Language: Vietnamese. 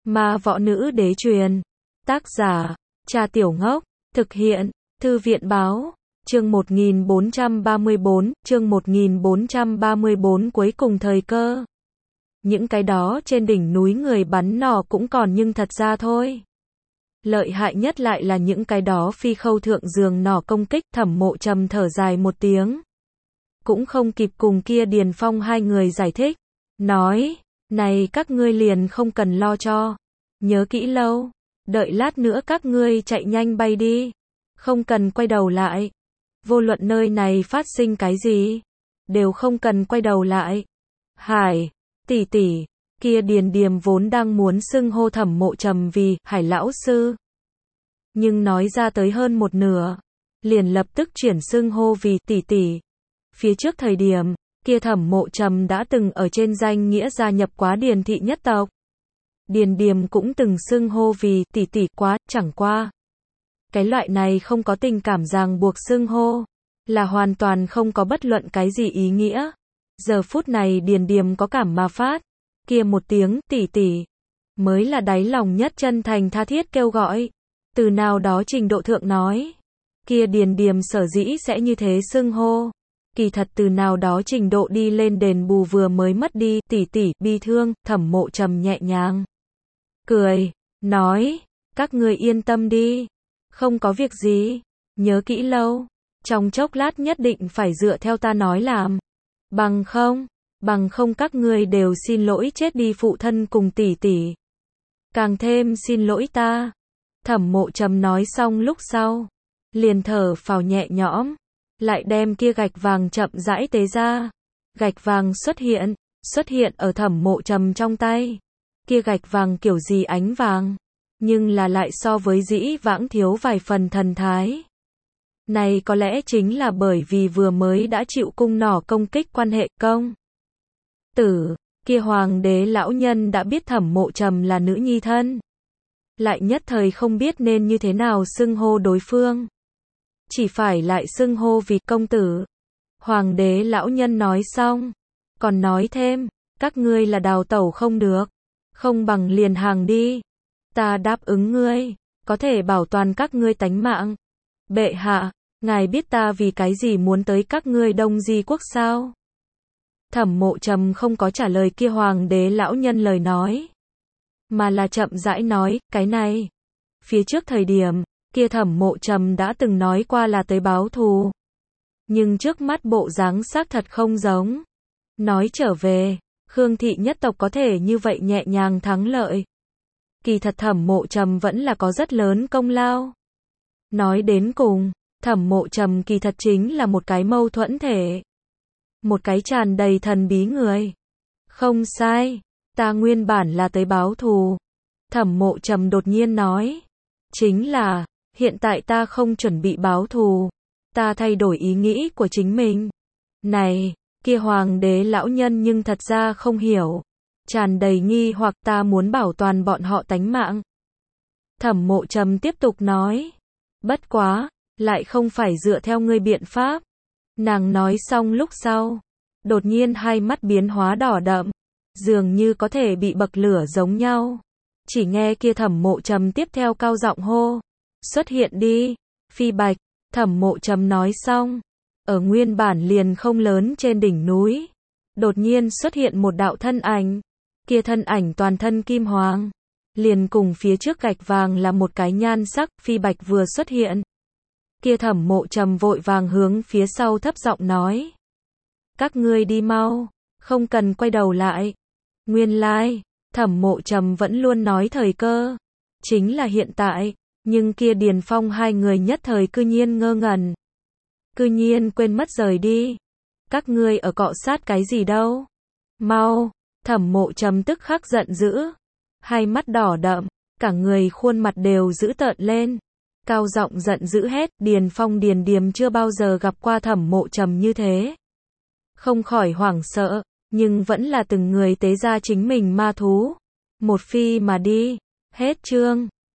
Ma võ nữ đế truyền. Tác giả, Cha Tiểu Ngốc. Thực hiện, Thư viện báo. Chương 1434, cuối cùng thời cơ. Những cái đó trên đỉnh núi người bắn nỏ cũng còn nhưng thật ra thôi. Lợi hại nhất lại là những cái đó phi khâu thượng giường nỏ công kích. Thẩm Mộ Trầm thở dài một tiếng. Cũng không kịp cùng kia Điền Phong hai người giải thích. Nói, này các ngươi liền không cần lo cho. Nhớ kỹ lâu. Đợi lát nữa các ngươi chạy nhanh bay đi. Không cần quay đầu lại. Vô luận nơi này phát sinh cái gì. Đều không cần quay đầu lại. Hải, tỷ tỷ. Kia Điền Điềm vốn đang muốn xưng hô Thẩm Mộ Trầm vì Hải lão sư. Nhưng nói ra tới hơn một nửa. Liền lập tức chuyển xưng hô vì tỷ tỷ. Phía trước thời điểm, kia Thẩm Mộ Trầm đã từng ở trên danh nghĩa gia nhập quá Điền thị nhất tộc. Điền Điềm cũng từng xưng hô vì tỷ tỷ quá, chẳng qua. Cái loại này không có tình cảm ràng buộc xưng hô, là hoàn toàn không có bất luận cái gì ý nghĩa. Giờ phút này Điền Điềm có cảm mà phát, kia một tiếng tỷ tỷ, mới là đáy lòng nhất chân thành tha thiết kêu gọi. Từ nào đó trình độ thượng nói, kia Điền Điềm sở dĩ sẽ như thế xưng hô. Kỳ thật từ nào đó trình độ đi lên đền bù vừa mới mất đi, tỷ tỷ, bi thương. Thẩm Mộ Trầm nhẹ nhàng cười, nói, các ngươi yên tâm đi, không có việc gì, nhớ kỹ lâu, trong chốc lát nhất định phải dựa theo ta nói làm, bằng không các ngươi đều xin lỗi chết đi phụ thân cùng tỷ tỷ, càng thêm xin lỗi ta. Thẩm Mộ Trầm nói xong lúc sau, liền thở phào nhẹ nhõm, lại đem kia gạch vàng chậm rãi tế ra. Gạch vàng xuất hiện ở Thẩm Mộ Trầm trong tay. Kia gạch vàng kiểu gì ánh vàng, nhưng là lại so với dĩ vãng thiếu vài phần thần thái. Này có lẽ chính là bởi vì vừa mới đã chịu cung nỏ công kích quan hệ công tử, kia hoàng đế lão nhân đã biết Thẩm Mộ Trầm là nữ nhi thân. Lại nhất thời không biết nên như thế nào xưng hô đối phương. Chỉ phải lại xưng hô vì công tử. Hoàng đế lão nhân nói xong, còn nói thêm, các ngươi là đào tẩu không được, không bằng liền hàng đi. Ta đáp ứng ngươi, có thể bảo toàn các ngươi tánh mạng. Bệ hạ, ngài biết ta vì cái gì muốn tới các ngươi Đông Di quốc sao? Thẩm Mộ Trầm không có trả lời kia hoàng đế lão nhân lời nói, mà là chậm rãi nói, cái này. Phía trước thời điểm, kia Thẩm Mộ Trầm đã từng nói qua là tới báo thù. Nhưng trước mắt bộ dáng xác thật không giống. Nói trở về, Khương thị nhất tộc có thể như vậy nhẹ nhàng thắng lợi. Kỳ thật Thẩm Mộ Trầm vẫn là có rất lớn công lao. Nói đến cùng, Thẩm Mộ Trầm kỳ thật chính là một cái mâu thuẫn thể. Một cái tràn đầy thần bí người. Không sai, ta nguyên bản là tới báo thù. Thẩm Mộ Trầm đột nhiên nói. Chính là, hiện tại ta không chuẩn bị báo thù. Ta thay đổi ý nghĩ của chính mình. Này, kia hoàng đế lão nhân nhưng thật ra không hiểu. Tràn đầy nghi hoặc ta muốn bảo toàn bọn họ tánh mạng. Thẩm Mộ Trầm tiếp tục nói. Bất quá, lại không phải dựa theo ngươi biện pháp. Nàng nói xong lúc sau, đột nhiên hai mắt biến hóa đỏ đậm, dường như có thể bị bậc lửa giống nhau. Chỉ nghe kia Thẩm Mộ Trầm tiếp theo cao giọng hô. Xuất hiện đi, Phi Bạch. Thẩm Mộ Trầm nói xong, ở nguyên bản liền không lớn trên đỉnh núi, đột nhiên xuất hiện một đạo thân ảnh. Kia thân ảnh toàn thân kim hoàng, liền cùng phía trước gạch vàng là một cái nhan sắc. Phi Bạch vừa xuất hiện, kia Thẩm Mộ Trầm vội vàng hướng phía sau thấp giọng nói. Các ngươi đi mau, không cần quay đầu lại. Nguyên lai, Thẩm Mộ Trầm vẫn luôn nói thời cơ, chính là hiện tại, nhưng kia Điền Phong hai người nhất thời cư nhiên ngơ ngẩn. Cư nhiên quên mất rời đi. Các ngươi ở cọ sát cái gì đâu? Mau! Thẩm Mộ Trầm tức khắc giận dữ. Hai mắt đỏ đậm, cả người khuôn mặt đều dữ tợn lên. Cao giọng giận dữ hét, Điền Phong Điền Điềm chưa bao giờ gặp qua Thẩm Mộ Trầm như thế. Không khỏi hoảng sợ, nhưng vẫn là từng người tế ra chính mình ma thú. Một phi mà đi. Hết chương.